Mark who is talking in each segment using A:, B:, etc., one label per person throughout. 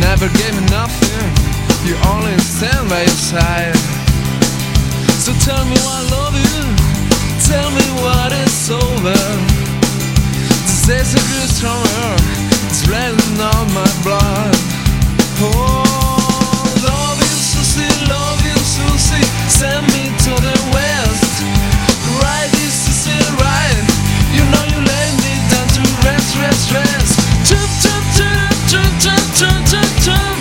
A: never gave me nothing. You only stand by your side. So tell me why I love you. Tell me what is over. This days are grew stronger. It's raining on my blood. Oh, love you, Susie. Send me to the west. Right is Susie, right. You know you lay me down to rest. Jump, jump, jump, jump, jump, jump, jump, jump.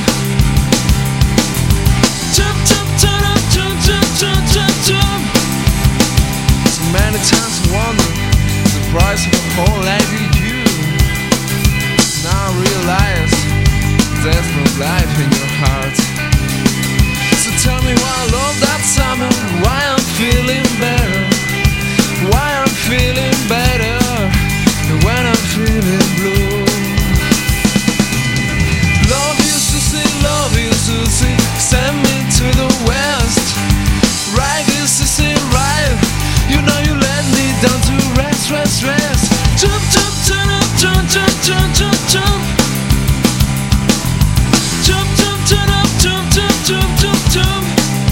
A: Jump, jump, jump, jump, jump, jump, jump, jump. So many times I wonder the price of a whole life with you. Now I realize there's no life in your heart. So tell me why I love that summer, why I'm feeling better, why I'm feeling better when I'm feeling blue. Love you, Susie, send me to the west. Right is Susie, right. You know you let me down to rest. Jump, jump, jump, jump, jump, jump, jump, jump. Jump, jump, jump, jump, jump, jump, jump, jump.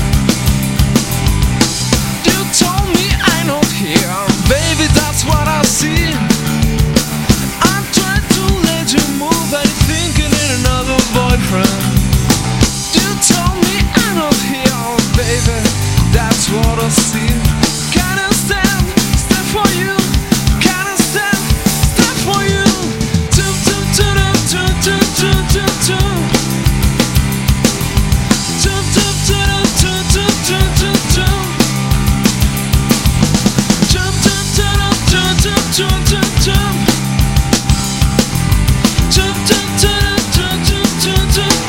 A: You told me I'm not here, baby, that's what I see. I'm trying to let you move, but you're thinking in another boyfriend. You told me I'm not here, baby, that's what I see. Can't stand for you. Can't stand for you. Jump, jump, jump, jump, jump, jump, jump, jump. Jump, jump, jump, jump, jump, jump, jump, jump. Jump, jump, jump, jump, jump, jump, jump, jump. Jump, jump, jump, jump, jump, jump, jump.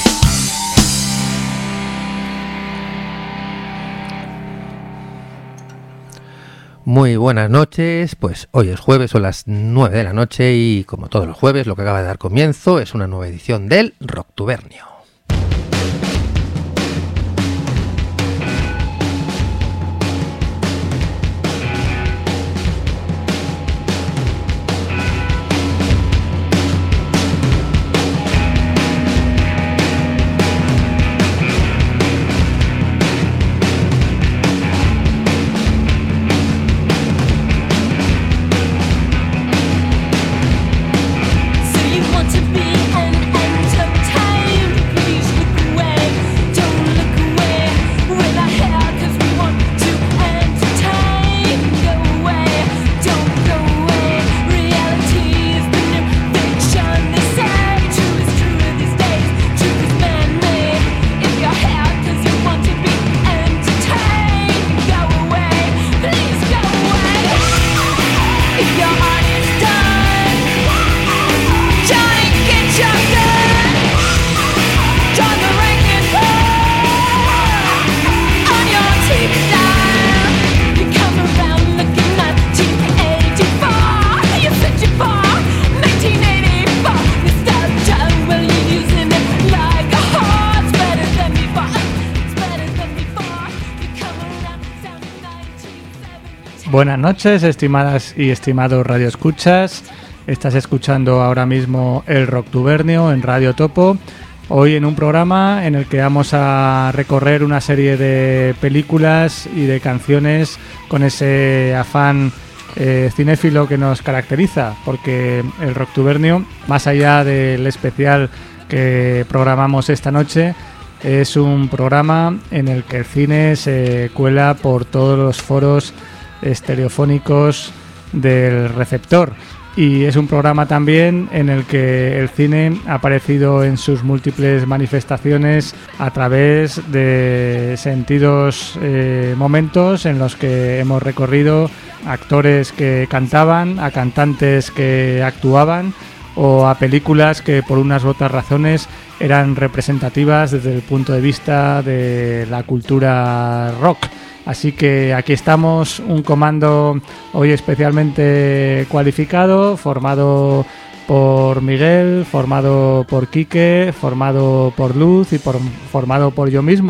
B: Muy buenas noches, pues hoy es jueves, son las 9 de la noche y como todos los jueves lo que acaba de dar comienzo es una nueva edición del Rocktubernio.
C: Buenas noches, estimadas y estimados radioescuchas. Estás escuchando ahora mismo el Rocktubernio en Radio Topo. Hoy en un programa en el que vamos a recorrer una serie de películas y de canciones con ese afán cinéfilo que nos caracteriza, porque el Rocktubernio, más allá del especial que programamos esta noche, es un programa en el que el cine se cuela por todos los foros estereofónicos del receptor, y es un programa también en el que el cine ha aparecido en sus múltiples manifestaciones a través de sentidos momentos en los que hemos recorrido actores que cantaban, a cantantes que actuaban o a películas que por unas u otras razones eran representativas desde el punto de vista de la cultura rock. Así que aquí estamos, un comando hoy especialmente cualificado, formado por Miguel, formado por Quique, formado por Luz y formado por yo mismo.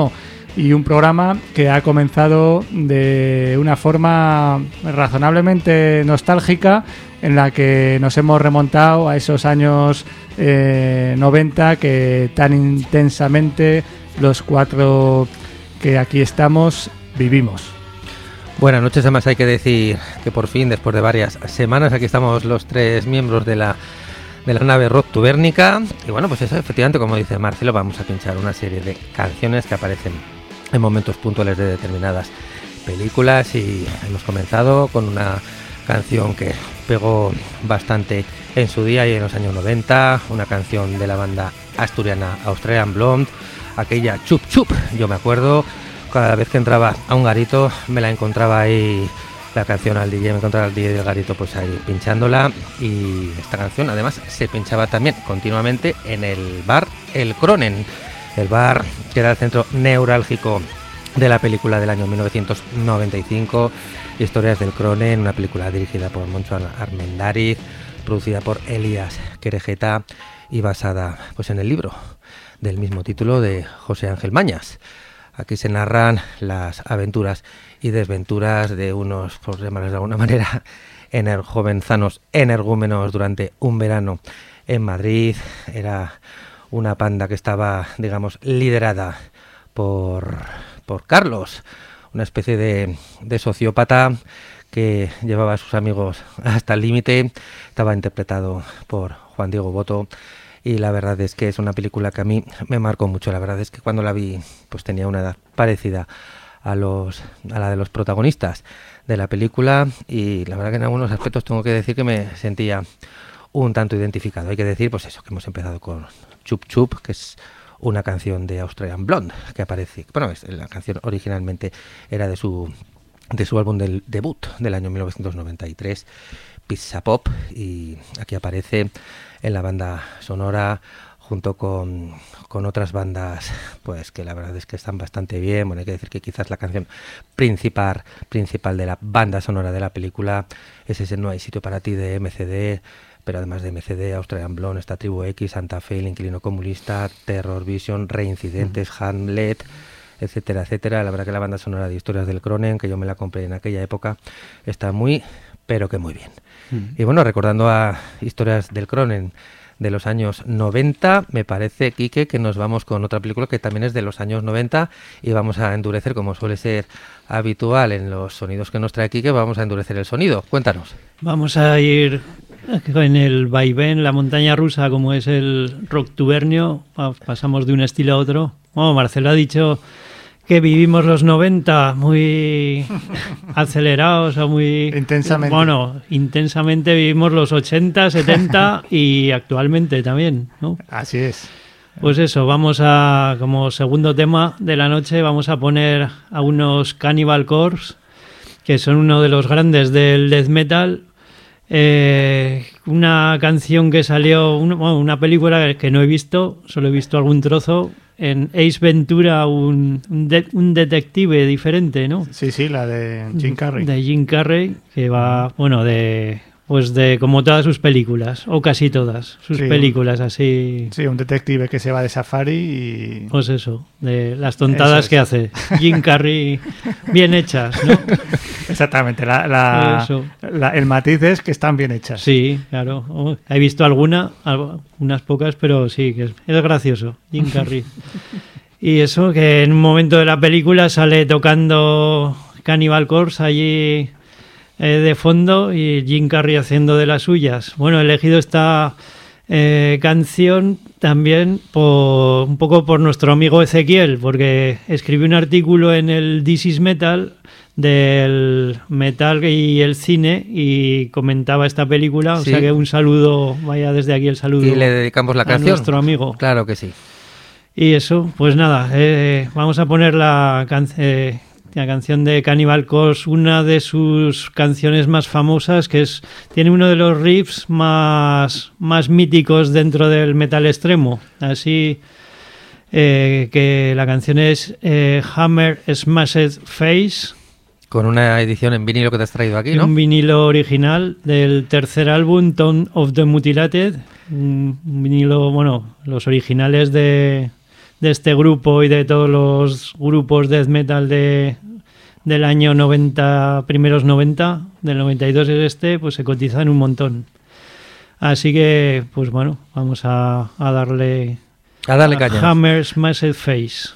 C: y un programa que ha comenzado de una forma razonablemente nostálgica, en la que nos hemos remontado a esos años 90 que tan intensamente los cuatro que aquí estamos vivimos.
B: Buenas noches, además hay que decir que por fin, después de varias semanas, aquí estamos los tres miembros de la nave Rocktubérnica. Y bueno, pues eso, efectivamente, como dice Marcelo, vamos a pinchar una serie de canciones que aparecen en momentos puntuales de determinadas películas, y hemos comenzado con una canción que pegó bastante en su día y en los años 90, una canción de la banda asturiana Australian Blonde, aquella Chup Chup. Yo me acuerdo, cada vez que entraba a un garito me la encontraba ahí, la canción al DJ, me encontraba al DJ del garito pues ahí pinchándola, y esta canción además se pinchaba también continuamente en el bar El Cronen, el bar que era el centro neurálgico de la película del año 1995, Historias del Cronen, una película dirigida por Moncho Armendariz, producida por Elías Querejeta y basada pues en el libro del mismo título de José Ángel Mañas. Aquí se narran las aventuras y desventuras de unos, por llamarles de alguna manera, jovenzanos energúmenos durante un verano en Madrid. Era una panda que estaba, digamos, liderada por Carlos, una especie de sociópata que llevaba a sus amigos hasta el límite. Estaba interpretado por Juan Diego Boto, y la verdad es que es una película que a mí me marcó mucho. La verdad es que cuando la vi pues tenía una edad parecida a la de los protagonistas de la película, y la verdad que en algunos aspectos tengo que decir que me sentía un tanto identificado. Hay que decir pues eso, que hemos empezado con Chup Chup, que es una canción de Australian Blonde que aparece, bueno, la canción originalmente era de su álbum del debut del año 1993, Pizza Pop, y aquí aparece en la banda sonora junto con otras bandas pues que la verdad es que están bastante bien. Bueno, hay que decir que quizás la canción principal de la banda sonora de la película es ese No hay sitio para ti de MCD, pero además de MCD, Australian Blonde, está Tribu X, Santa Fe, El Inquilino Comunista, Terror Vision, Reincidentes, Hamlet, etcétera, etcétera. La verdad que la banda sonora de Historias del Cronen, que yo me la compré en aquella época, está muy, pero que muy bien. Y bueno, recordando a Historias del Cronen de los años 90, me parece, Quique, que nos vamos con otra película que también es de los años 90, y vamos a endurecer, como suele ser habitual en los sonidos que nos trae Quique, vamos a endurecer el sonido. Cuéntanos.
D: Vamos a ir en el vaivén, la montaña rusa, como es el Rocktubernio. Pasamos de un estilo a otro. Bueno, Marcelo ha dicho que vivimos los 90 muy acelerados o muy...
C: Intensamente.
D: Bueno, intensamente vivimos los 80, 70 y actualmente también, ¿no?
C: Así es.
D: Pues eso, vamos a, como segundo tema de la noche, vamos a poner a unos Cannibal Corpse, que son uno de los grandes del death metal. Una canción que salió, una película que no he visto, solo he visto algún trozo, en Ace Ventura, un detective diferente, ¿no?
C: Sí, la de Jim Carrey.
D: De Jim Carrey, que va, bueno, de como todas sus películas, o casi todas sus películas, así.
C: Sí, un detective que se va de safari y...
D: Pues eso, de las tontadas que hace Jim Carrey bien hechas, ¿no?
C: Exactamente, el matiz es que están bien hechas.
D: Sí, claro. He visto unas pocas, pero sí, que es gracioso, Jim Carrey. Y eso, que en un momento de la película sale tocando Cannibal Corpse allí de fondo y Jim Carrey haciendo de las suyas. Bueno, he elegido esta canción también un poco por nuestro amigo Ezequiel, porque escribió un artículo en el This is Metal, del metal y el cine, y comentaba esta película, o sea que un saludo, vaya desde aquí el saludo.
B: Y le dedicamos la canción.
D: A nuestro amigo.
B: Claro que sí.
D: Y eso, pues nada, vamos a poner la canción de Cannibal Corpse, una de sus canciones más famosas, que tiene uno de los riffs más míticos dentro del metal extremo. Así que la canción es Hammer Smashed Face.
B: Con una edición en vinilo que te has traído aquí, ¿no?
D: Un vinilo original del tercer álbum, Tomb of the Mutilated. Un vinilo, bueno, los originales de este grupo y de todos los grupos death metal del año 90, primeros 90, del 92 es pues se cotizan un montón. Así que, pues bueno, vamos a darle
B: caña.
D: Hammer's Massive Face.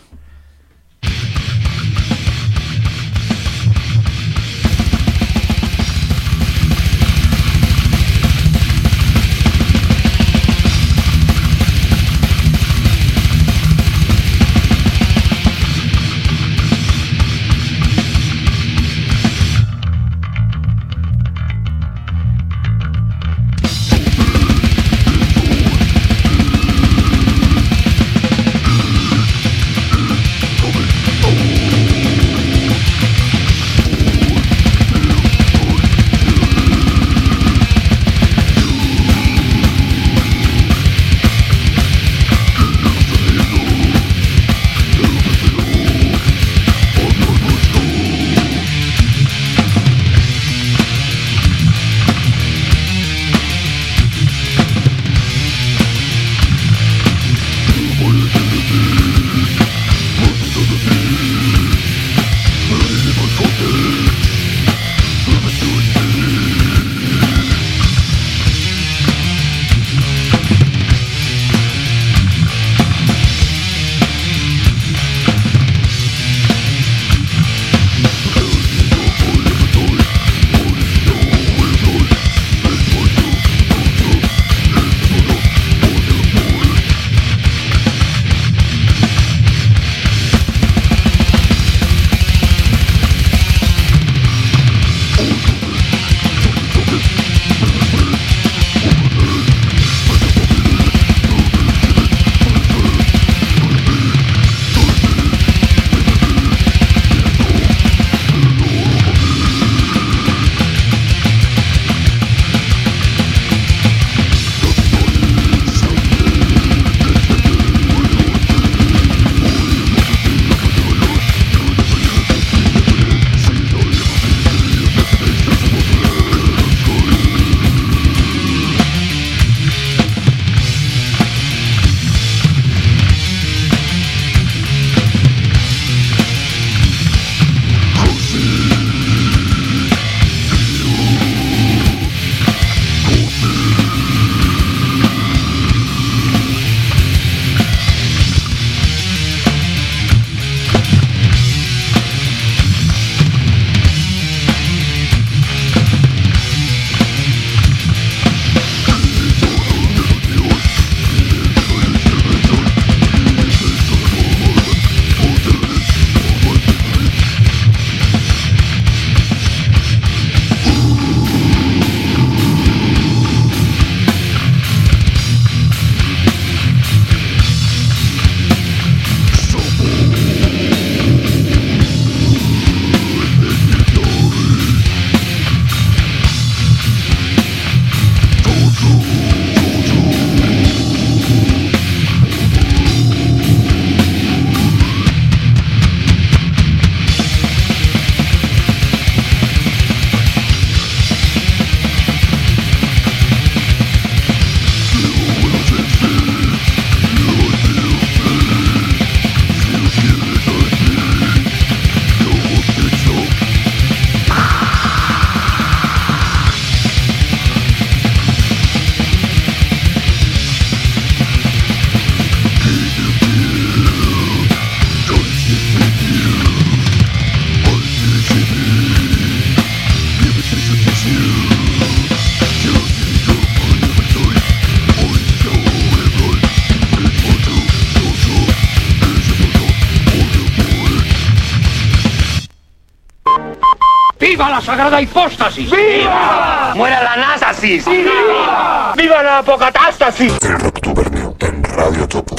E: ¡Viva la sagrada hipóstasis! ¡Viva! ¡Muera la násasis! ¡Viva! ¡Viva la apocatástasis!
F: El Rocktubernio en Radio Topo.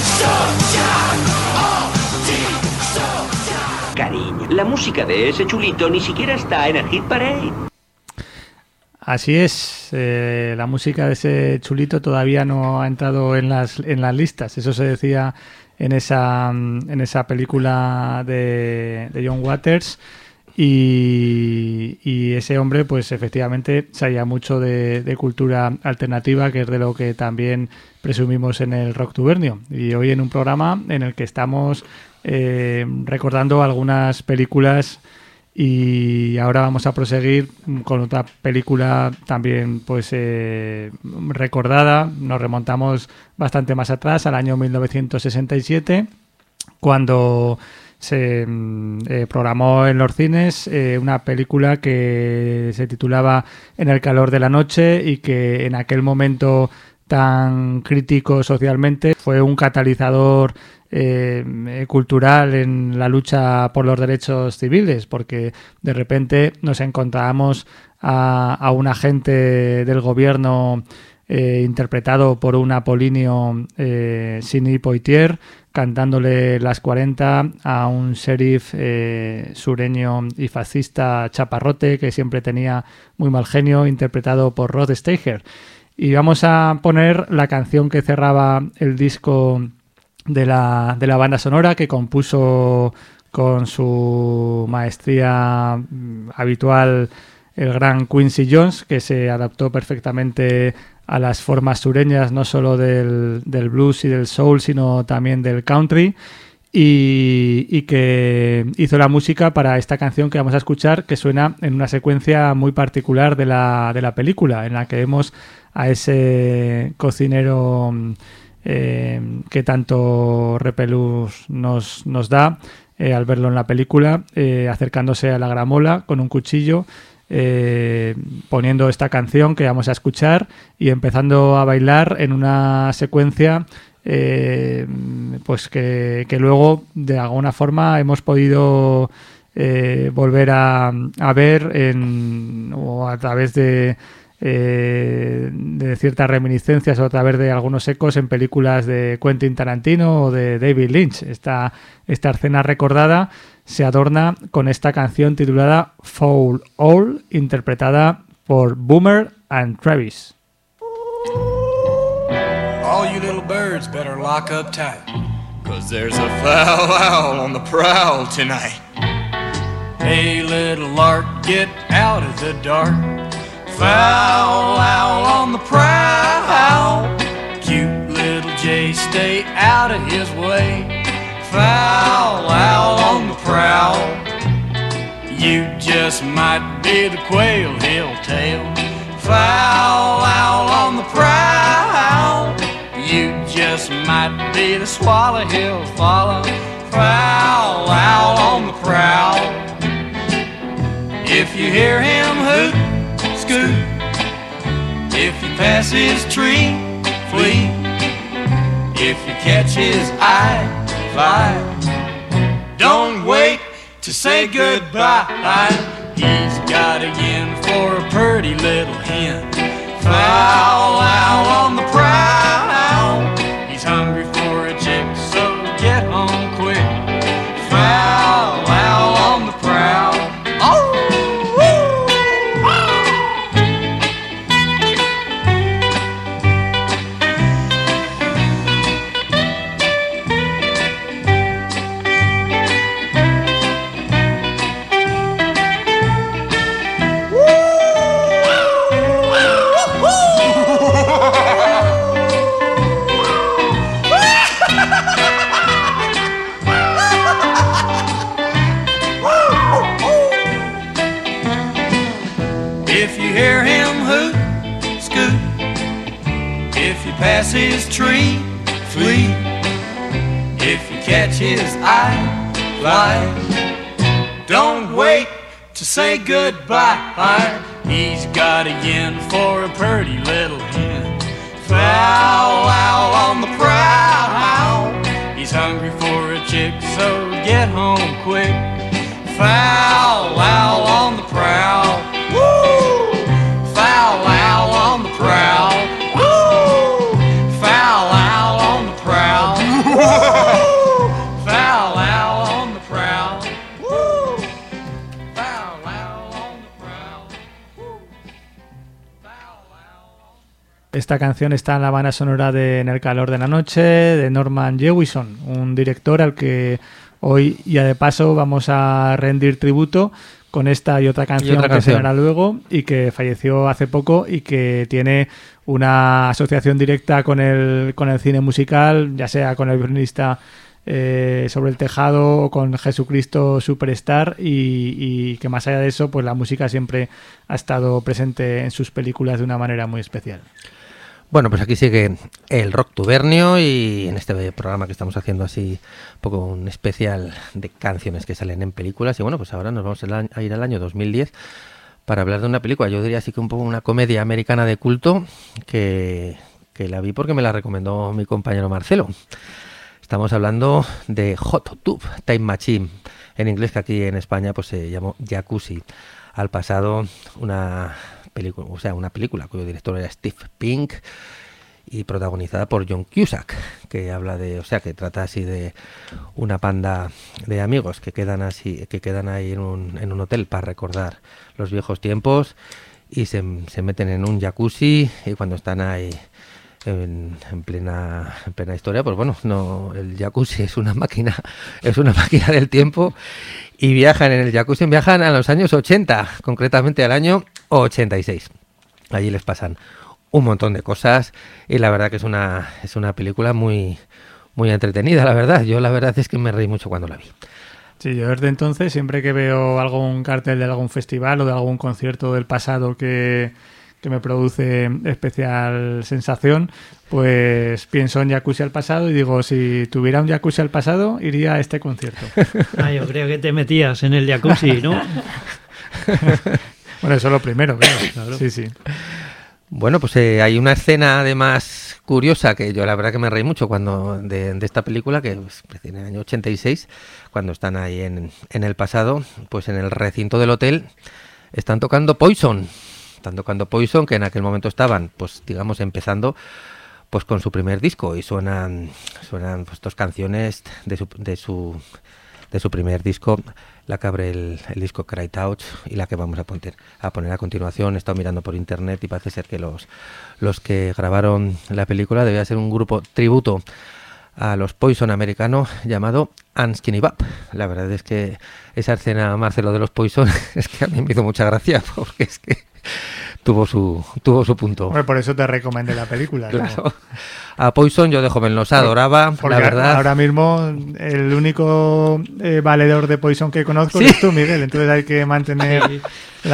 G: Cariño, la música de ese chulito ni siquiera está en el Hit Parade.
C: Así es, la música de ese chulito todavía no ha entrado en las listas. Eso se decía en esa película de John Waters. y ese hombre pues efectivamente sabía mucho de cultura alternativa, que es de lo que también presumimos en el Rocktubernio. Y hoy en un programa en el que estamos recordando algunas películas, y ahora vamos a proseguir con otra película también pues recordada. Nos remontamos bastante más atrás, al año 1967, cuando se programó en los cines una película que se titulaba En el calor de la noche, y que en aquel momento tan crítico socialmente fue un catalizador cultural en la lucha por los derechos civiles, porque de repente nos encontrábamos a un agente del gobierno interpretado por un apolíneo Sidney Poitier, cantándole las 40 a un sheriff sureño y fascista chaparrote que siempre tenía muy mal genio, interpretado por Rod Steiger. Y vamos a poner la canción que cerraba el disco de la banda sonora, que compuso con su maestría habitual el gran Quincy Jones, que se adaptó perfectamente a las formas sureñas, no solo del blues y del soul, sino también del country, y que hizo la música para esta canción que vamos a escuchar, que suena en una secuencia muy particular de la película, en la que vemos a ese cocinero que tanto repelús nos da al verlo en la película, acercándose a la gramola con un cuchillo, poniendo esta canción que vamos a escuchar y empezando a bailar en una secuencia pues que luego de alguna forma hemos podido volver a ver o a través de ciertas reminiscencias, o a través de algunos ecos en películas de Quentin Tarantino o de David Lynch. Esta escena recordada se adorna con esta canción titulada Foul Owl, interpretada por Boomer and Travis.
A: All you little birds better lock up tight, 'cause there's a foul owl on the prowl tonight. Hey little lark, get out of the dark. Foul owl on the prowl. Cute little jay, stay out of his way. Foul owl on the prowl. You just might be the quail he'll tail. Foul owl on the prowl. You just might be the swallow he'll follow. Foul owl on the prowl. If you hear him hoot, scoot. If you pass his tree, flee. If you catch his eye, fly. Don't wait to say goodbye. He's got a yen for a pretty little hen. Foul owl on the prowl. He's hungry for a chick, so get home quick. Foul owl on the prowl. Oh! Pass his tree, flee. If you catch his eye, fly. Don't wait to say goodbye. He's got a yen for a pretty little hen. Foul owl on the prowl. He's hungry for a chick, so get home quick. Foul owl on the prowl. Woo! Foul owl on the prowl.
C: Esta canción está en la banda sonora de En el calor de la noche, de Norman Jewison, un director al que hoy, ya de paso, vamos a rendir tributo con esta y otra canción que sonará luego, y que falleció hace poco y que tiene una asociación directa con el cine musical, ya sea con el violinista Sobre el Tejado o con Jesucristo Superstar, y que más allá de eso, pues la música siempre ha estado presente en sus películas de una manera muy especial.
B: Bueno, pues aquí sigue el Rock Tubernio, y en este programa que estamos haciendo así un poco un especial de canciones que salen en películas. Y bueno, pues ahora nos vamos a ir al año 2010 para hablar de una película, yo diría así que un poco una comedia americana de culto, que la vi porque me la recomendó mi compañero Marcelo. Estamos hablando de Hot Tub Time Machine, en inglés, que aquí en España pues se llamó Jacuzzi al pasado, una película cuyo director era Steve Pink y protagonizada por John Cusack, que habla que trata así de una panda de amigos que quedan ahí en un hotel para recordar los viejos tiempos, y se meten en un jacuzzi, y cuando están ahí en plena historia, pues bueno, no, el jacuzzi es una máquina del tiempo, y viajan a los años 80, concretamente al año 86. Allí les pasan un montón de cosas, y la verdad que es una película muy, muy entretenida, la verdad. Yo la verdad es que me reí mucho cuando la vi.
C: Sí, yo desde entonces, siempre que veo algún cartel de algún festival o de algún concierto del pasado que me produce especial sensación, pues pienso en Jacuzzi al pasado y digo, si tuviera un Jacuzzi al pasado, iría a este concierto.
D: Yo creo que te metías en el Jacuzzi, ¿no?
C: Bueno, eso es lo primero, claro. Sí.
B: Bueno, pues hay una escena además curiosa que yo la verdad que me reí mucho de esta película, que pues, en el año 86, cuando están ahí en el pasado, pues en el recinto del hotel están tocando Poison, que en aquel momento estaban, pues digamos, empezando pues con su primer disco, y suenan pues dos canciones de su primer disco, la que abre el disco Cry Touch, y la que vamos a poner a continuación. He estado mirando por internet y parece ser que los que grabaron la película debía ser un grupo tributo a los Poison americanos llamado Unskinny Bop. La verdad es que esa escena, Marcelo, de los Poison, es que a mí me hizo mucha gracia, porque es que tuvo su punto.
C: Bueno, por eso te recomendé la película.
B: Claro. A Poison yo de joven los adoraba, la verdad.
C: Ahora mismo el único valedor de Poison que conozco es tú, Miguel. Entonces hay que mantener no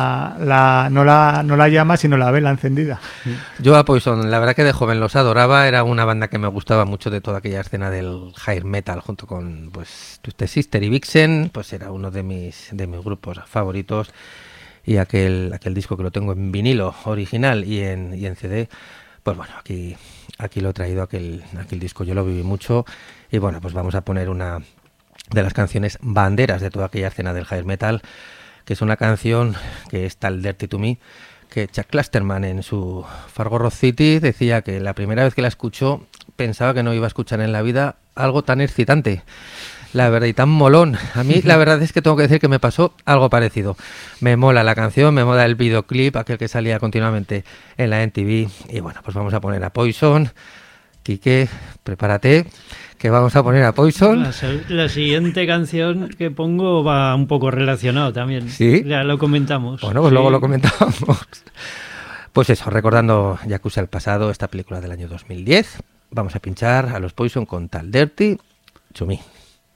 C: la llama, sino la vela encendida.
B: Yo a Poison, la verdad que de joven los adoraba. Era una banda que me gustaba mucho, de toda aquella escena del hair metal, junto con pues Twisted Sister y Vixen. Pues era uno de mis grupos favoritos. Y aquel disco, que lo tengo en vinilo original y en CD, pues bueno, aquí lo he traído, aquel disco yo lo viví mucho. Y bueno, pues vamos a poner una de las canciones banderas de toda aquella escena del hair metal, que es una canción que es tal Dirty to Me, que Chuck Klosterman en su Fargo Rock City decía que la primera vez que la escuchó pensaba que no iba a escuchar en la vida algo tan excitante. La verdad, y tan molón. A mí la verdad es que tengo que decir que me pasó algo parecido. Me mola la canción, me mola el videoclip, aquel que salía continuamente en la MTV. Y bueno, pues vamos a poner a Poison. Quique, prepárate, que vamos a poner a Poison.
D: La siguiente canción que pongo va un poco relacionado también.
B: ¿Sí?
D: Ya lo comentamos.
B: Bueno, pues sí, luego lo comentamos. Pues eso, recordando Jacuzzi al pasado, esta película del año 2010, vamos a pinchar a los Poison con tal Dirty to Me.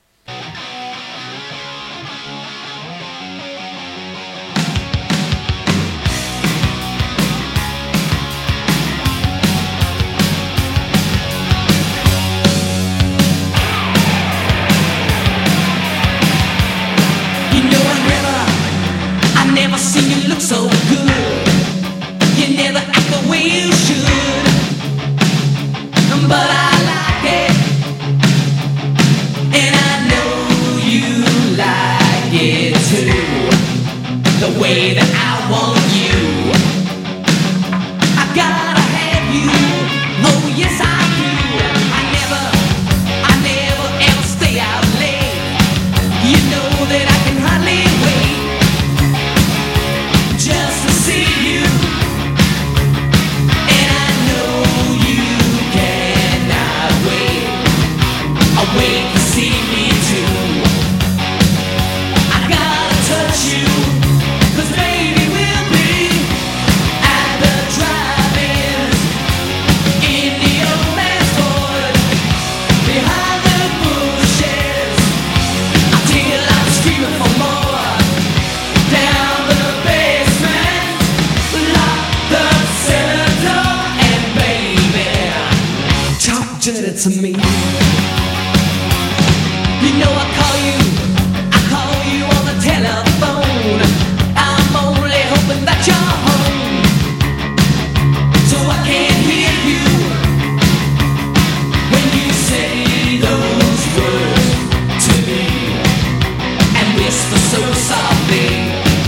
H: So good, you never act the way you should, but I like it, and I know you like it too, the way that I want you. I gotta have you, oh yes I do. I never ever stay out late. You know that I can hardly wait. Just You know I call you on the telephone. I'm only hoping that you're home, so I can hear you when you say those words to me and whisper so softly.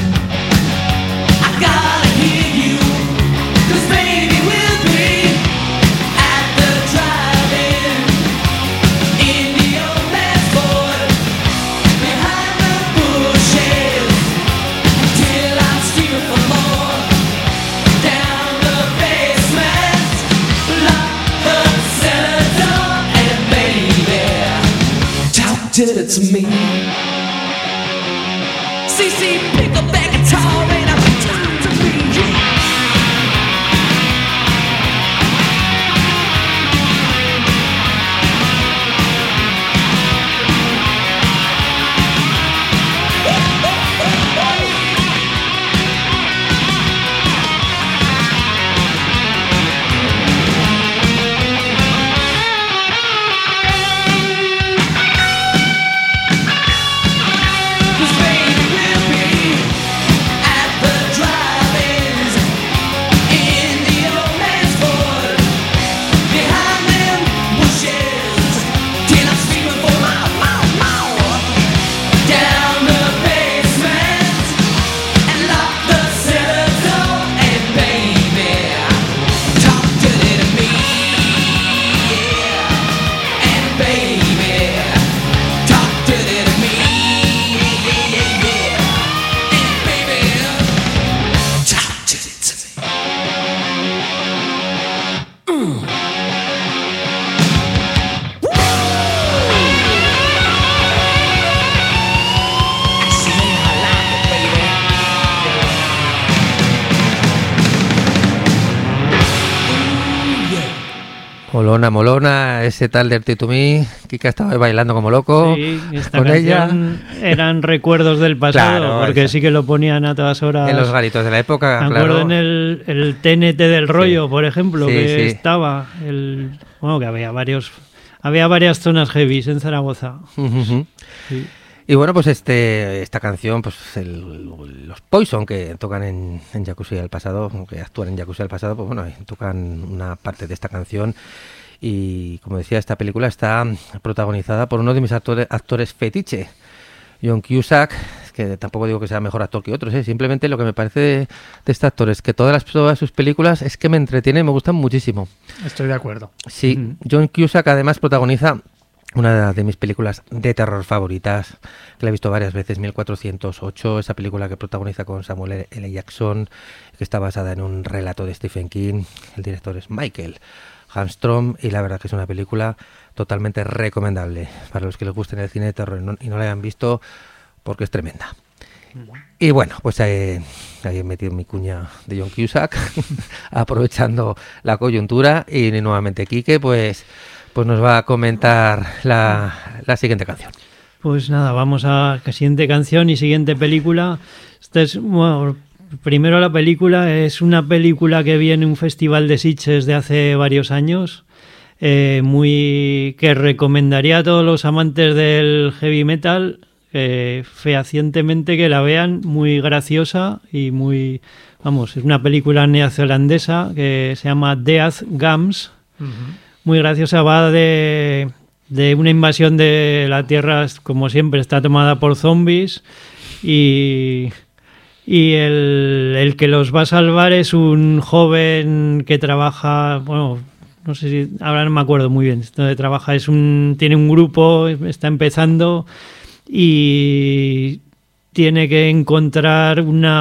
H: I gotta hear you, 'cause baby we'll be at the drive-in in the old man's Ford, behind the bushes, till I'm screaming for more. Down the basement, lock the cellar door, and baby, talk to me. CC, pick up that guitar and I'll talk to me. Cause baby we'll be at the drive-ins in the old man's Ford, behind them bushes, till I'm screaming for more. Down the basement and lock the cellar door, and baby, talk dirty to me, yeah. And baby, talk dirty to me, yeah. And baby, talk dirty to me. I see how I like it, baby.
B: Molona, molona, ese tal Dirty to Me. Kika estaba ahí bailando como loco
D: Sí, esta
B: con ella.
D: canción eran recuerdos del pasado,
B: Claro,
D: porque
B: esa.
D: sí que lo ponían a todas horas.
B: En los garitos de la época,
D: Me
B: claro.
D: acuerdo en el TNT del rollo, por ejemplo,
B: Sí,
D: que
B: sí.
D: estaba bueno, que había varias zonas heavy en Zaragoza.
B: Ujú.
D: Sí.
B: Y bueno, pues esta canción, pues los Poison que tocan en Jacuzzi del pasado, que actúan en Jacuzzi del pasado, pues bueno, tocan una parte de esta canción. Y como decía, esta película está protagonizada por uno de mis actores fetiche, John Cusack, que tampoco digo que sea mejor actor que otros, simplemente lo que me parece de este actor es que todas sus películas es que me entretienen y me gustan muchísimo.
C: Estoy de acuerdo.
B: Sí, John Cusack además protagoniza una de mis películas de terror favoritas, que la he visto varias veces, 1408, esa película que protagoniza con Samuel L. Jackson, que está basada en un relato de Stephen King. El director es Michael Hamstrom y la verdad que es una película totalmente recomendable para los que les guste el cine de terror y no la hayan visto, porque es tremenda. Y bueno, pues ahí he metido mi cuña de John Cusack, aprovechando la coyuntura, y nuevamente Quique, pues nos va a comentar la siguiente canción.
D: Pues nada, vamos a la siguiente canción y siguiente película. Esta es, bueno, primero la película, es una película que vi en un festival de Sitges de hace varios años, que recomendaría a todos los amantes del heavy metal fehacientemente que la vean, muy graciosa y muy, vamos, es una película neozelandesa que se llama Death Gums. Muy graciosa, va de una invasión de la Tierra, como siempre, está tomada por zombies y el que los va a salvar es un joven que trabaja, bueno, no sé si, ahora no me acuerdo muy bien dónde trabaja, tiene un grupo, está empezando y tiene que encontrar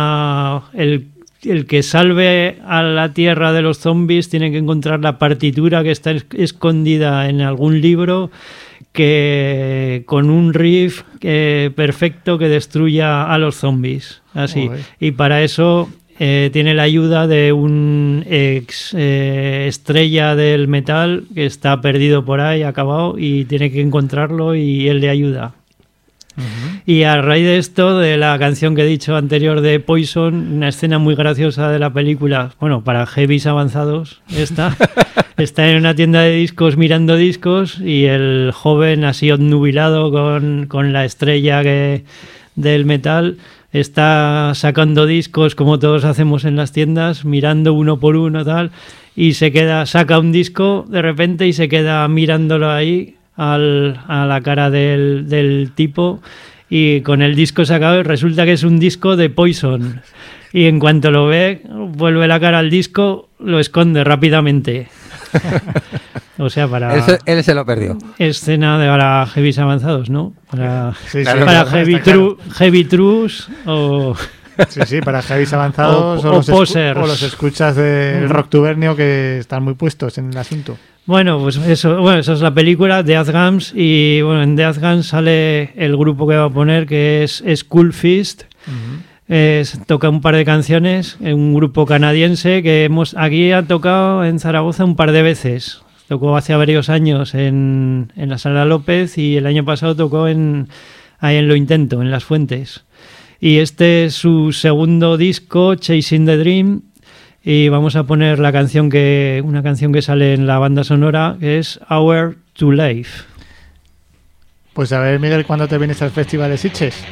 D: el que salve a la Tierra de los zombies tiene que encontrar la partitura que está escondida en algún libro con un riff perfecto que destruya a los zombies. Así.
C: Joder.
D: Y para eso tiene la ayuda de un ex estrella del metal que está perdido por ahí, acabado, y tiene que encontrarlo y él le ayuda. Y a raíz de esto, de la canción que he dicho anterior de Poison, una escena muy graciosa de la película, bueno, para heavies avanzados, está en una tienda de discos mirando discos y el joven así obnubilado con la estrella del metal está sacando discos como todos hacemos en las tiendas, mirando uno por uno tal, y saca un disco de repente y se queda mirándolo ahí a la cara del tipo, y con el disco sacado y resulta que es un disco de Poison, y en cuanto lo ve vuelve la cara al disco, lo esconde rápidamente. O sea,
B: él se lo perdió.
D: Escena para heavies avanzados, ¿no? Para
C: claro,
D: heavy trus o...
C: Sí, para heavies avanzados
D: o posers.
C: O los escuchas del Rocktubernio que están muy puestos en el asunto.
D: Bueno, pues eso es la película, Death Gums, y bueno, en Death Gums sale el grupo que va a poner, que es Skull Fist. Toca un par de canciones, un grupo canadiense que aquí ha tocado en Zaragoza un par de veces. Tocó hace varios años en la Sala López y el año pasado tocó ahí en Lo Intento, en Las Fuentes. Y este es su segundo disco, Chasing the Dream, y vamos a poner una canción que sale en la banda sonora, que es Hour to Life.
C: Pues a ver, Miguel, ¿cuándo te vienes al Festival de Sitges?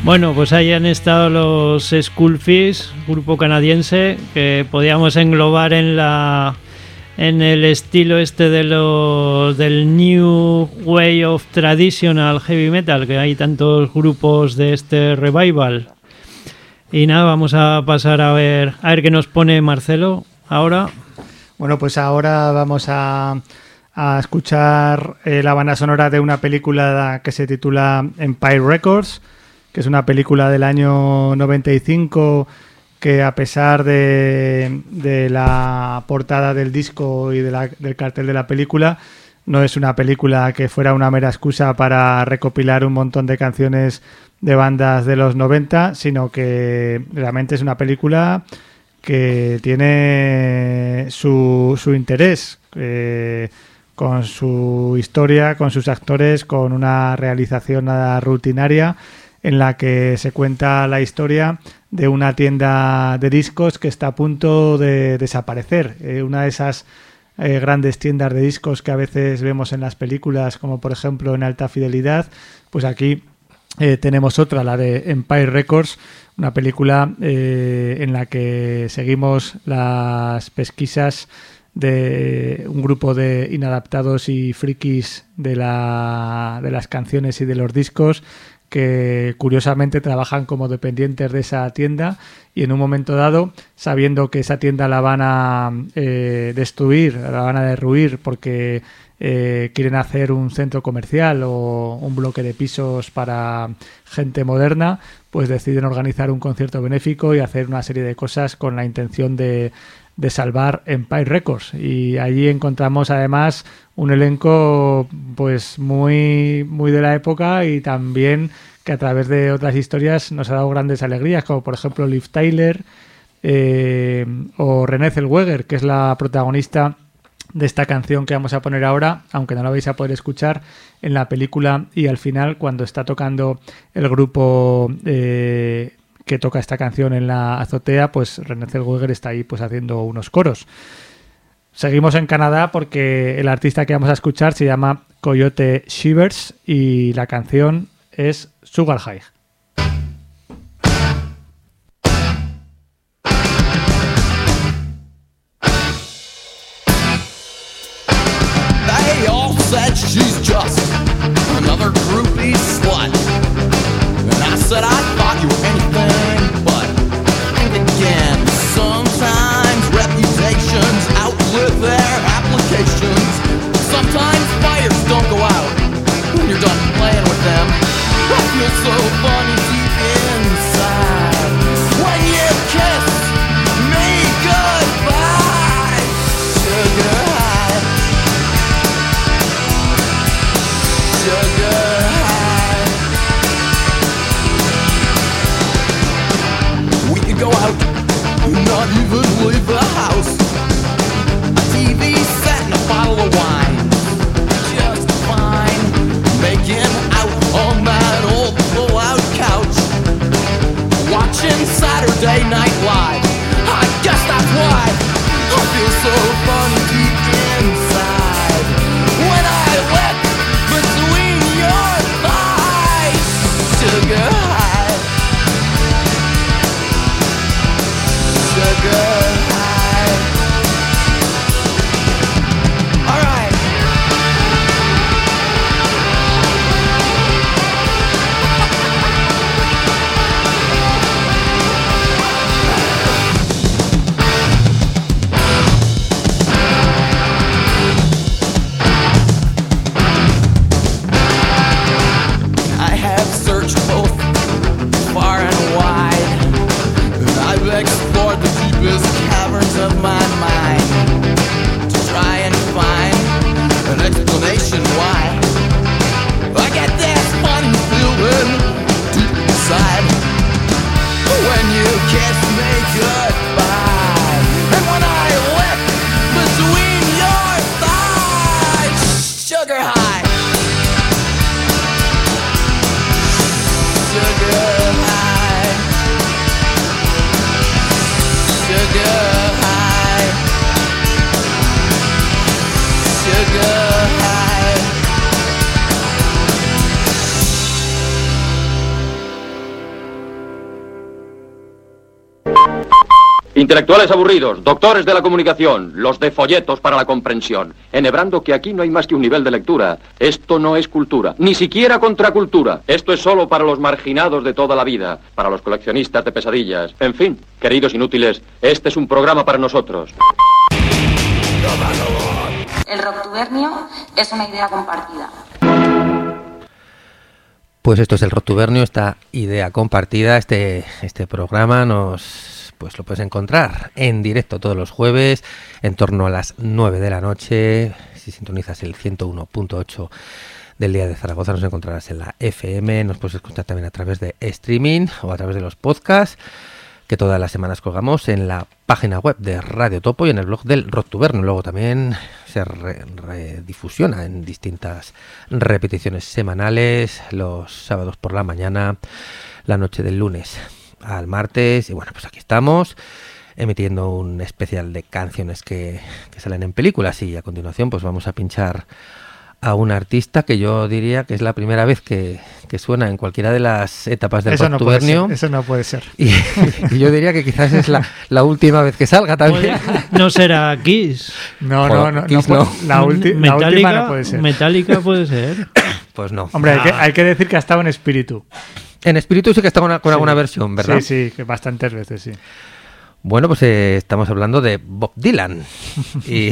D: Bueno, pues ahí han estado los Skullfish, grupo canadiense que podíamos englobar en el estilo este del New Way of Traditional Heavy Metal, que hay tantos grupos de este revival. Y nada, vamos a pasar a ver qué nos pone Marcelo ahora.
C: Bueno, pues ahora vamos a escuchar la banda sonora de una película que se titula Empire Records, que es una película del año 95 que, a pesar de la portada del disco y del cartel de la película, no es una película que fuera una mera excusa para recopilar un montón de canciones de bandas de los 90, sino que realmente es una película que tiene su interés, con su historia, con sus actores, con una realización nada rutinaria, en la que se cuenta la historia de una tienda de discos que está a punto de desaparecer. Una de esas grandes tiendas de discos que a veces vemos en las películas, como por ejemplo en Alta Fidelidad, pues aquí tenemos otra, la de Empire Records, una película en la que seguimos las pesquisas de un grupo de inadaptados y frikis de las canciones y de los discos, que curiosamente trabajan como dependientes de esa tienda, y en un momento dado, sabiendo que esa tienda la van a destruir, la van a derruir porque quieren hacer un centro comercial o un bloque de pisos para gente moderna, pues deciden organizar un concierto benéfico y hacer una serie de cosas con la intención de salvar Empire Records. Y allí encontramos además un elenco pues muy, muy de la época, y también que a través de otras historias nos ha dado grandes alegrías, como por ejemplo Liv Tyler o Renée Zellweger, que es la protagonista de esta canción que vamos a poner ahora, aunque no la vais a poder escuchar en la película. Y al final, cuando está tocando el grupo que toca esta canción en la azotea, pues Renée Zellweger está ahí pues haciendo unos coros. Seguimos en Canadá porque el artista que vamos a escuchar se llama Coyote Shivers y la canción es Sugar High.
H: They all said she's just another groupie slut, and I said I thought you were anything but. And again, sometimes reputations outlive their applications. Sometimes fires don't go out when you're done playing with them. I feel so funny deep inside when you kiss me goodbye, sugar high, sugar high. We could go out, not even leave the house. A TV set and a bottle of wine, just fine. Making out on that old pull-out couch.
I: Intelectuales aburridos, doctores de la comunicación, los de folletos para la comprensión, enhebrando que aquí no hay más que un nivel de lectura. Esto no es cultura, ni siquiera contracultura. Esto es solo para los marginados de toda la vida, para los coleccionistas de pesadillas. En fin, queridos inútiles, este es un programa para nosotros.
J: El Rocktubernio es una idea compartida.
B: Pues esto es el Rocktubernio, esta idea compartida. Este programa pues lo puedes encontrar en directo todos los jueves en torno a las 9 de la noche. Si sintonizas el 101.8 del Día de Zaragoza nos encontrarás en la FM. Nos puedes escuchar también a través de streaming o a través de los podcasts que todas las semanas colgamos en la página web de Radio Topo y en el blog del Rocktubernio. Luego también se redifusiona en distintas repeticiones semanales los sábados por la mañana, la noche del lunes al martes. Y bueno, pues aquí estamos emitiendo un especial de canciones que salen en películas, y a continuación pues vamos a pinchar a un artista que yo diría que es la primera vez que suena en cualquiera de las etapas del Rocktubernio.
C: Eso no puede ser.
B: Y yo diría que quizás es la última vez que salga también.
D: No será Kiss.
C: No,
B: Kiss no.
C: La última no puede ser.
D: Metallica puede ser.
B: Pues no.
C: Hombre, hay que decir que ha estado en espíritu.
B: En espíritu sí que está con alguna versión, ¿verdad?
C: Sí, que bastantes veces, sí.
B: Bueno, pues estamos hablando de Bob Dylan. Y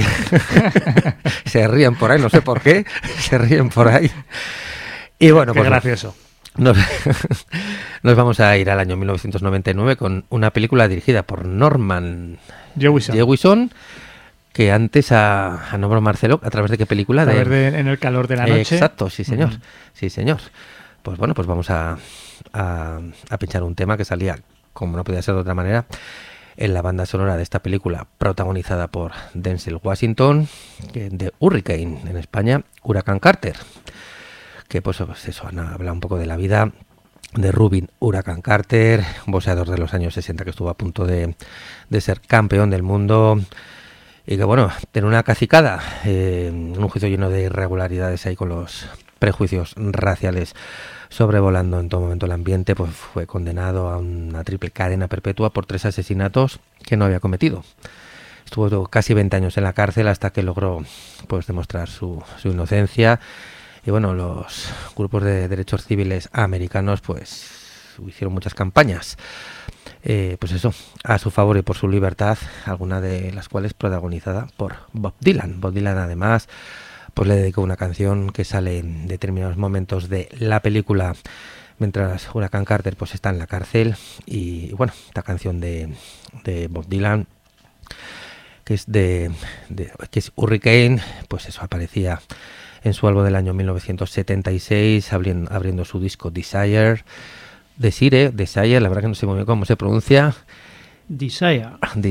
B: se ríen por ahí, no sé por qué, se ríen por ahí. Y bueno, pues
C: gracioso.
B: Nos vamos a ir al año 1999 con una película dirigida por Norman Jewison, que antes ha nombrado Marcelo, ¿a través de qué película?
C: En el calor de la noche.
B: Exacto, sí señor, sí señor. Pues bueno, pues vamos a pinchar un tema que salía, como no podía ser de otra manera, en la banda sonora de esta película, protagonizada por Denzel Washington, de Hurricane, en España, Huracán Carter, que pues eso, habla un poco de la vida de Rubin Huracán Carter, un boxeador de los años 60 que estuvo a punto de ser campeón del mundo, y que bueno, tiene una cacicada, un juicio lleno de irregularidades ahí con los prejuicios raciales sobrevolando en todo momento el ambiente, pues fue condenado a una triple cadena perpetua por 3 asesinatos que no había cometido. Estuvo casi 20 años en la cárcel hasta que logró pues demostrar su inocencia. Y bueno, los grupos de derechos civiles americanos pues hicieron muchas campañas, pues eso, a su favor y por su libertad, alguna de las cuales protagonizada por Bob Dylan. Bob Dylan además pues le dedicó una canción que sale en determinados momentos de la película mientras Huracán Carter pues está en la cárcel. Y bueno, esta canción de Bob Dylan, que es que es Hurricane, pues eso aparecía en su álbum del año 1976, abriendo su disco Desire, la verdad que no sé muy bien cómo se pronuncia.
D: Desire.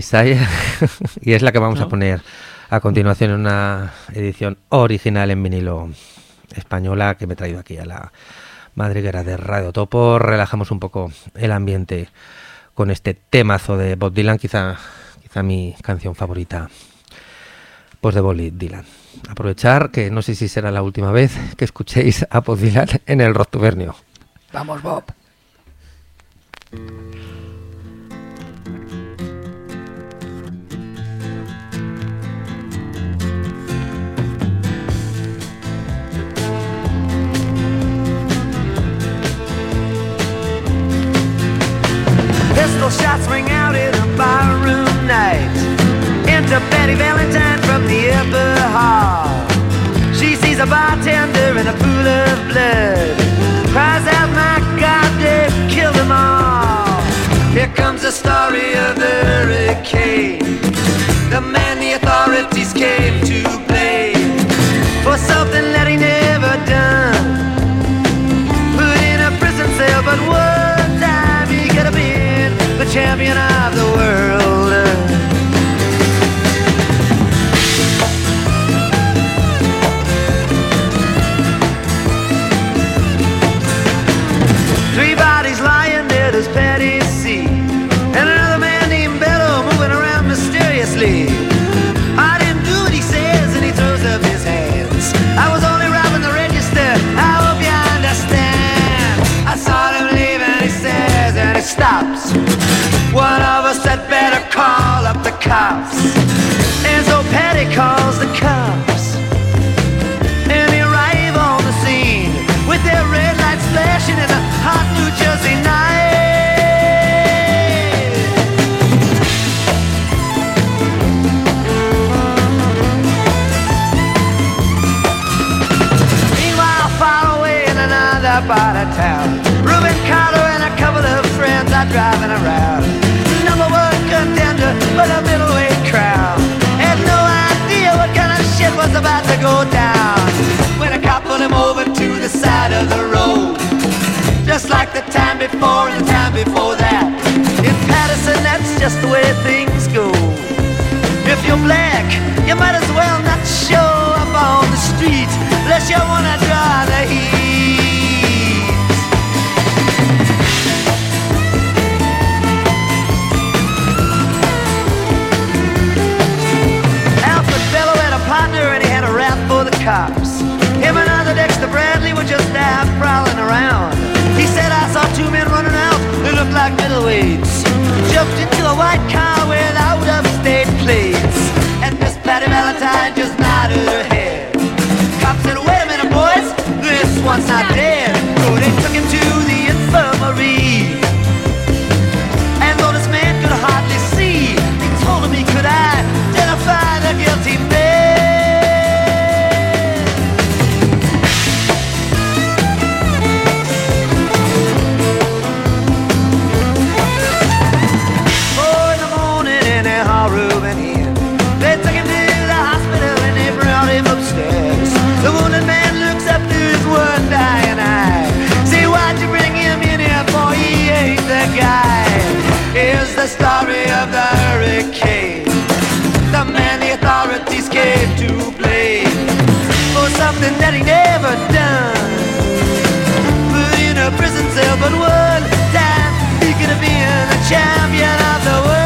B: Y es la que vamos a poner a continuación en una edición original en vinilo española que me he traído aquí a la madriguera de Radio Topo. Relajamos un poco el ambiente con este temazo de Bob Dylan, quizá mi canción favorita pues de Bob Dylan. Aprovechar que no sé si será la última vez que escuchéis a Bob Dylan en el Rocktubernio. ¡Vamos, Bob!
K: Pistol shots ring out in a barroom night. Enter Betty Valentine from the upper hall. She sees a bartender in a pool of blood, cries out, my God, they've killed them all. Here comes the story of the hurricane, the man the authorities came to blame for something that he never done. Put in a prison cell, but one time he could have been the champion of the world. Three bodies lying dead as Patty C, and another man named Bello moving around mysteriously. cops. And so Patty calls the cops. And they arrive on the scene with their red lights flashing in a hot New Jersey night. Meanwhile, far away in another part of town, Reuben Carter and a couple of friends are driving around. Number one contender for the middleweight crown. Had no idea what kind of shit was about to go down when a cop pulled him over to the side of the road. Just like the time before and the time before that. In Patterson, that's just the way things go. If you're black, you might as well not show up on the street unless you wanna draw the heat. Alfred Bellow had a partner and he had a rap for the cops. Him and other Dexter Bradley were just out prowling around. He said, I saw two men running out, they looked like middleweights. Jumped into a white car without upstate plates. And Miss Patty Valentine just nodded her head. Cop said, wait a minute, boys, this one's not dead. So they took him to the infirmary. And though this man could hardly see, he told him he could identify the guilty man. Reuben in. They took him to the hospital and they brought him upstairs. The wounded man looks up to his one dying eye. Say, why'd you bring him in here for? He ain't the guy. Here's the story of the hurricane. The man the authorities came to blame for something that he never done. Put in a prison cell, but one time he could have been the champion of the world.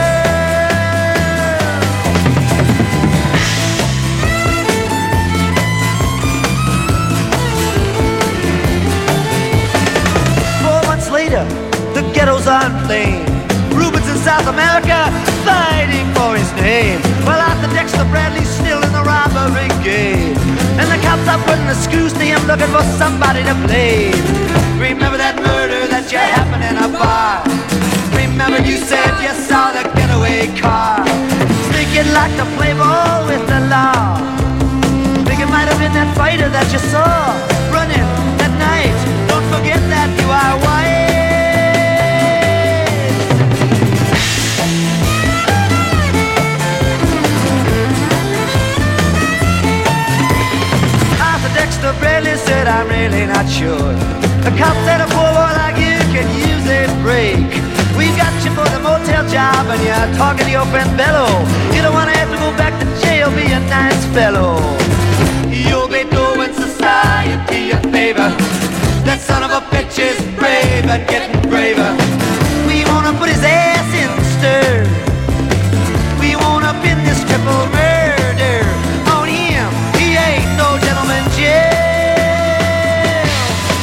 K: Later, the ghettos are inflamed. Reuben's in South America, fighting for his name. Well, Arthur Dexter Bradley's still in the robbery game. And the cops are putting the screws to him, looking for somebody to blame. Remember that murder that you happened in a bar? Remember you said you saw the getaway car? Think you'd like to play ball with the law? Think it might have been that fighter that you saw running that night. Don't forget that you are white. Arthur Dexter Bradley said, I'm really not sure. The cop said a poor boy like you can use a break. We got you for the motel job and you're talking to your friend Bello. You don't want to have to go back to jail, be a nice fellow. You'll be doing society a favor. That son of a bitch is brave and getting braver. We wanna put his ass in the stir. We wanna pin this triple murder on him. He ain't no gentleman jail.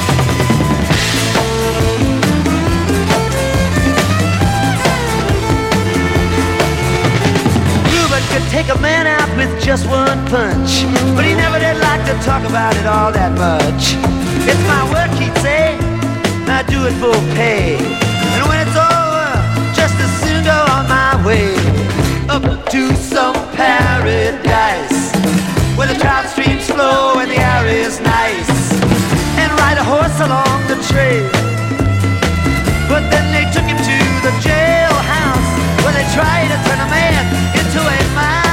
K: Reuben could take a man out with just one punch, but he never did like to talk about it all that much. It's my work, he'd say, I do it for pay. And when it's over, just as soon go on my way up to some paradise where the trout streams flow and the air is nice, and ride a horse along the trail. But then they took him to the jailhouse where they tried to turn a man into a mouse.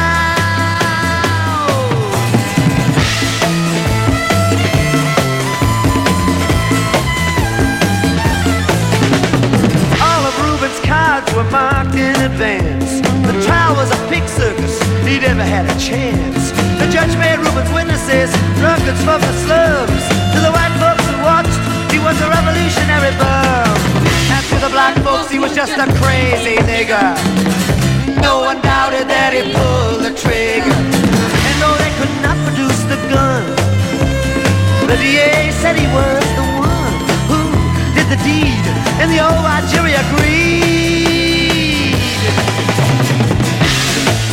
K: Were marked in advance. The trial was a pig circus, he never had a chance. The judge made Reuben's witnesses drunkards from the slums. To the white folks who watched, he was a revolutionary bum. And to the black folks, he was just a crazy nigger. No one doubted that he pulled the trigger. And though they could not produce the gun, the DA said he was the one who did the deed, and the old white jury agreed.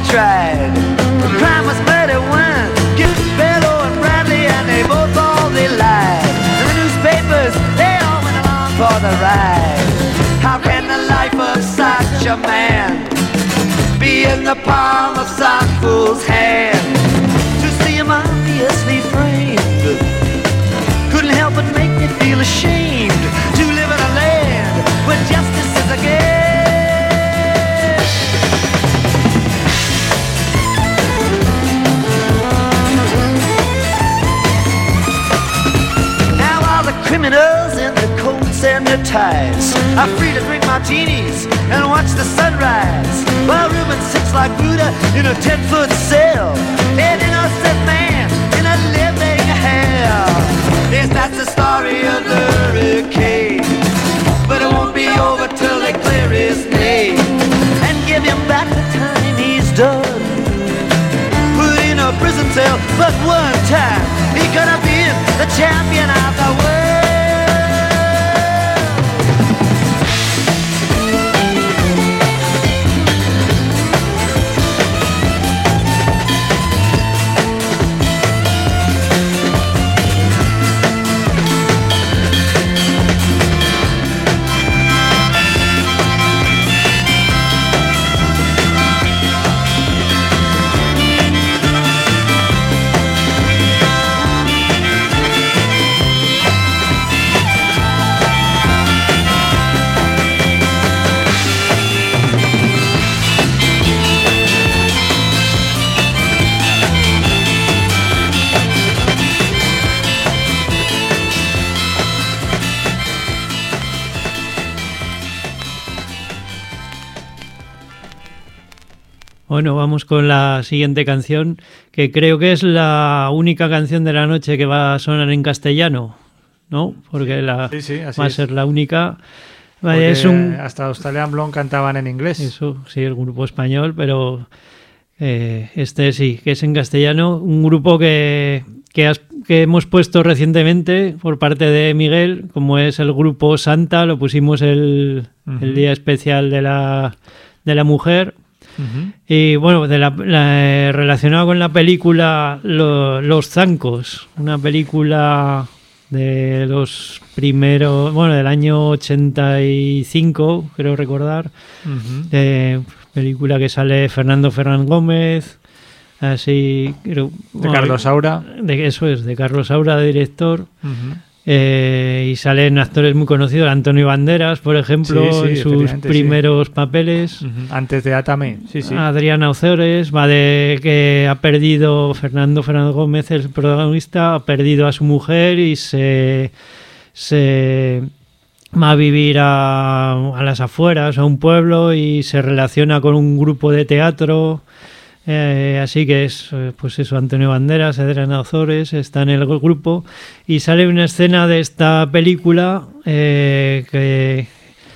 K: tried. The crime was murder one, Bellow and Bradley, and they both they lied. The newspapers, they all went along for the ride. How can the life of such a man be in the palm of some fool's hand? To see him obviously framed couldn't help but make me feel ashamed to live in a land where justice is a game. Now all the criminals in the coats and the ties are free to drink martinis and watch the sunrise, while Reuben sits like Buddha in a 10-foot cell, an innocent man in a living hell. Yes, that's the story of the hurricane, but it won't be over till they clear his name and give him back the time he's done. Put in a prison cell, but one time he could have been the champion of the world.
D: Bueno, vamos con la siguiente canción, que creo que es la única canción de la noche que va a sonar en castellano, ¿no? Porque
C: sí,
D: va a ser la única.
C: Porque hasta Australian Blonde cantaban en inglés.
D: Eso, sí, el grupo español, pero este sí, que es en castellano. Un grupo que hemos puesto recientemente por parte de Miguel, como es el grupo Santa, lo pusimos el Día Especial de la Mujer. Y bueno, relacionado con la película Los Zancos, una película de los primeros, bueno, del año 85, creo recordar, película que sale Fernando Fernández Gómez, así creo,
C: de Carlos Saura,
D: de Carlos Saura, de director. Y salen actores muy conocidos, Antonio Banderas, por ejemplo, en sus primeros papeles.
C: Antes de Atame,
D: Adriana Ozores, va de que ha perdido, Fernando Gómez, el protagonista, ha perdido a su mujer y se va a vivir a las afueras, a un pueblo, y se relaciona con un grupo de teatro. Así que es, pues eso, Antonio Banderas, Adriana Ozores, está en el grupo, y sale una escena de esta película que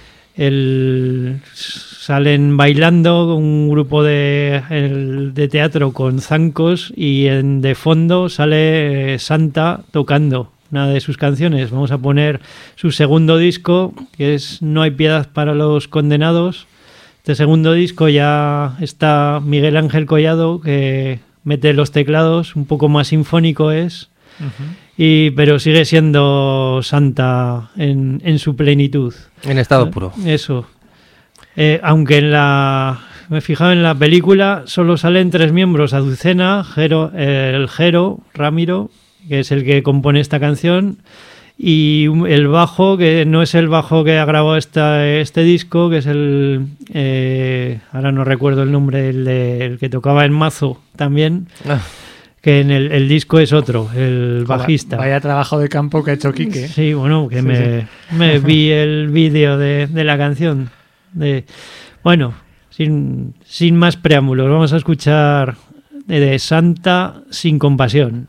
D: salen bailando un grupo de teatro con zancos, y de fondo sale Santa tocando una de sus canciones. Vamos a poner su segundo disco, que es No hay piedad para los condenados. Este segundo disco ya está Miguel Ángel Collado, que mete los teclados, un poco más sinfónico es, pero sigue siendo Santa en su plenitud.
B: En estado puro.
D: Eso. Aunque me he fijado en la película, solo salen 3 miembros: Azucena, el Jero, Ramiro, que es el que compone esta canción, y el bajo, que no es el bajo que ha grabado este disco, que es ahora no recuerdo el nombre, el que tocaba en Mazo también, que en el disco es otro, el bajista.
C: Vaya trabajo de campo que ha hecho Quique.
D: Sí, bueno, que me vi el vídeo de la canción. Bueno, sin más preámbulos, vamos a escuchar de Santa, Sin compasión.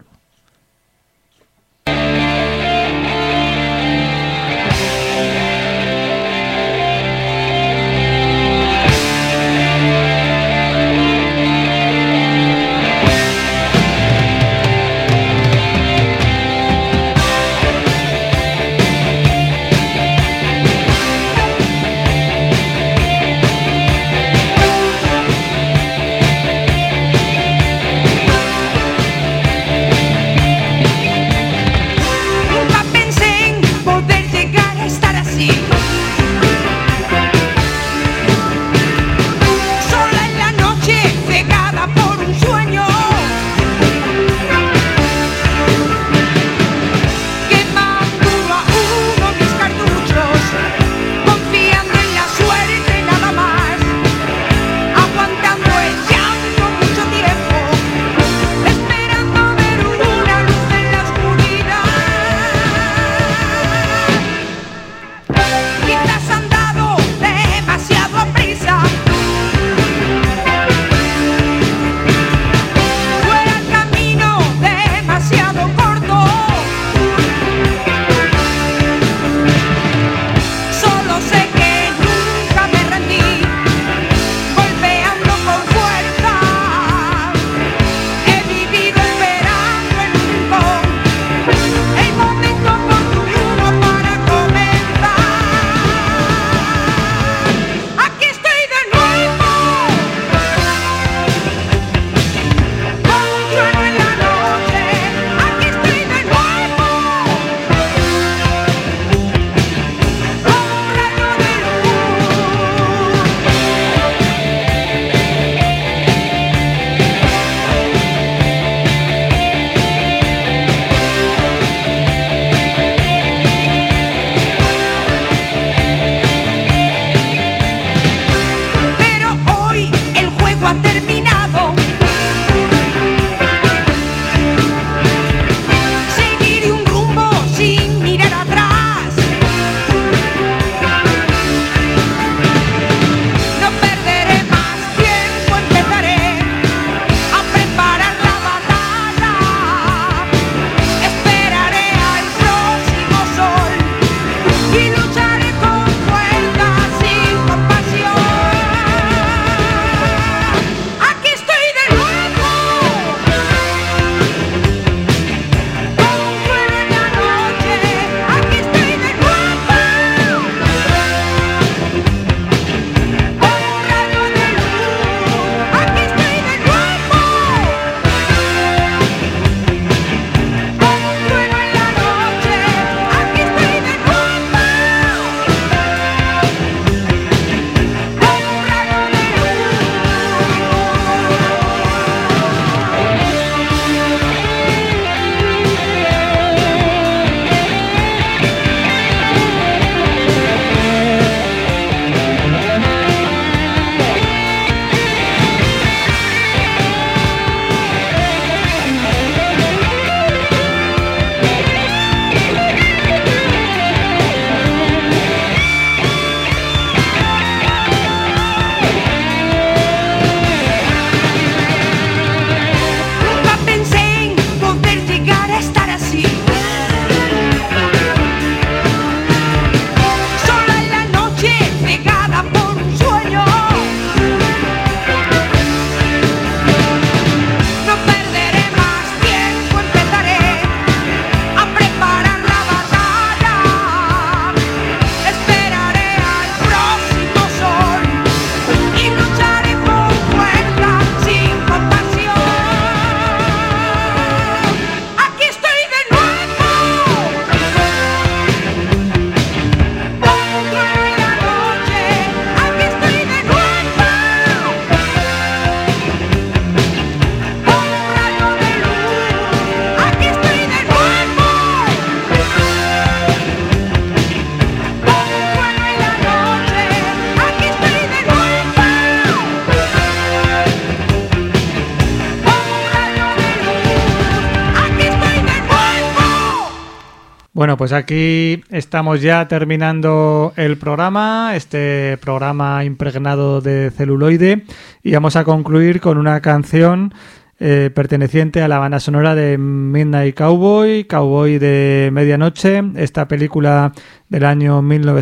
C: Bueno, pues aquí estamos ya terminando el programa, este programa impregnado de celuloide, y vamos a concluir con una canción perteneciente a la banda sonora de Midnight Cowboy, Cowboy de Medianoche, esta película del año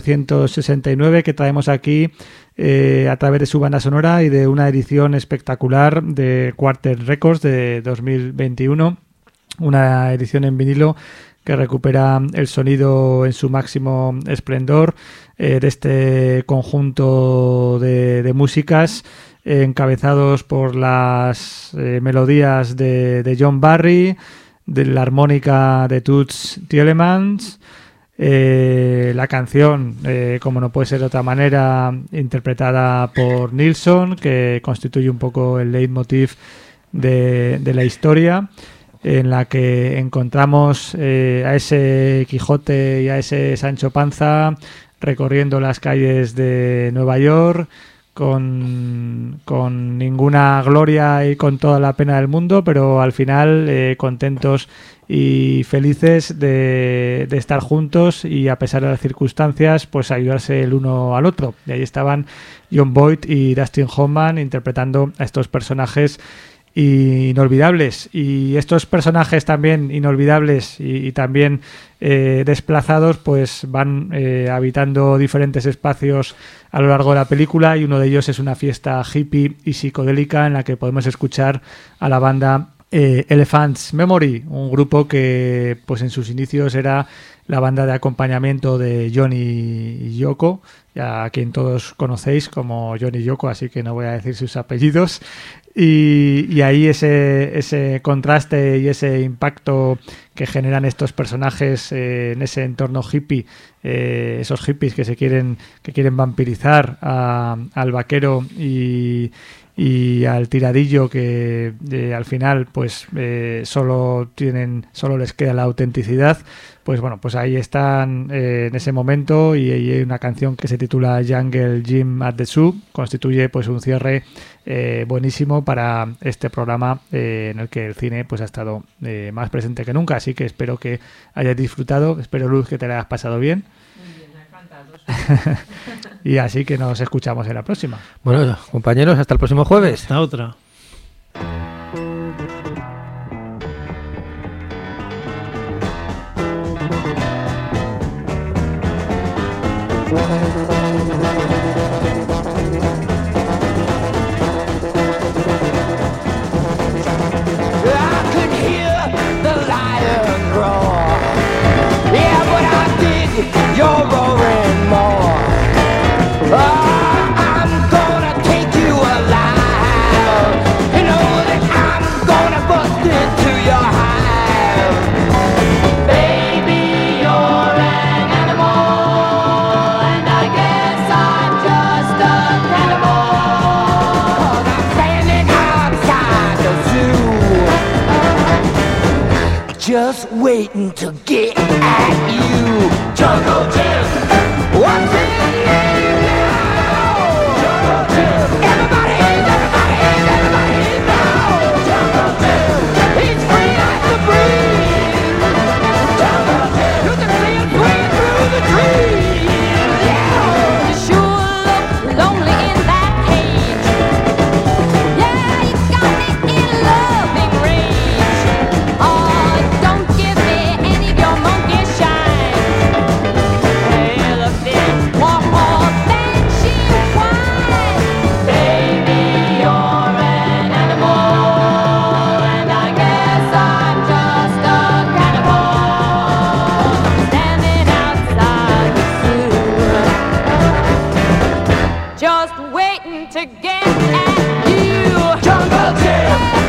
C: 1969 que traemos aquí a través de su banda sonora y de una edición espectacular de Quartet Records de 2021, una edición en vinilo que recupera el sonido en su máximo esplendor de este conjunto de músicas encabezados por las melodías de John Barry, de la armónica de Toots Thielemans, la canción, como no puede ser de otra manera, interpretada por Nilsson, que constituye un poco el leitmotiv de la historia, en la que encontramos a ese Quijote y a ese Sancho Panza recorriendo las calles de Nueva York con ninguna gloria y con toda la pena del mundo, pero al final contentos y felices de estar juntos y, a pesar de las circunstancias, pues ayudarse el uno al otro. Y ahí estaban John Boyd y Dustin Hoffman interpretando a estos personajes inolvidables, y estos personajes también inolvidables y también desplazados, pues van habitando diferentes espacios a lo largo de la película, y uno de ellos es una fiesta hippie y psicodélica en la que podemos escuchar a la banda Elephant's Memory, un grupo que pues en sus inicios era la banda de acompañamiento de Johnny y Yoko, a quien todos conocéis como Johnny y Yoko, así que no voy a decir sus apellidos. Y ahí ese contraste y ese impacto que generan estos personajes en ese entorno hippie, esos hippies que quieren vampirizar al vaquero y al tiradillo, que al final pues solo les queda la autenticidad. Pues bueno, pues ahí están en ese momento, y hay una canción que se titula Jungle Gym at the Zoo, constituye pues un cierre buenísimo para este programa en el que el cine pues ha estado más presente que nunca. Así que espero que hayas disfrutado, espero, Luz, que te la hayas pasado bien. Y así que nos escuchamos en la próxima.
B: Bueno, compañeros, hasta el próximo jueves.
D: Hasta otra.
K: Just waiting to get at you. Jungle Jim, what's in you now? Jungle Jim, everybody now. Jungle Jim, he's free as the breeze. Jungle Jim, you can see him swinging through the trees. Yeah,
L: you sure look lonely in that cage. Yeah, you got me in loving rage. Oh, don't give me any of your monkey shine. Elephant walk more than she whine. Baby, you're an animal, and I guess I'm just a cannibal, standing outside the zoo, just waiting to get at you.
K: Jungle Jim.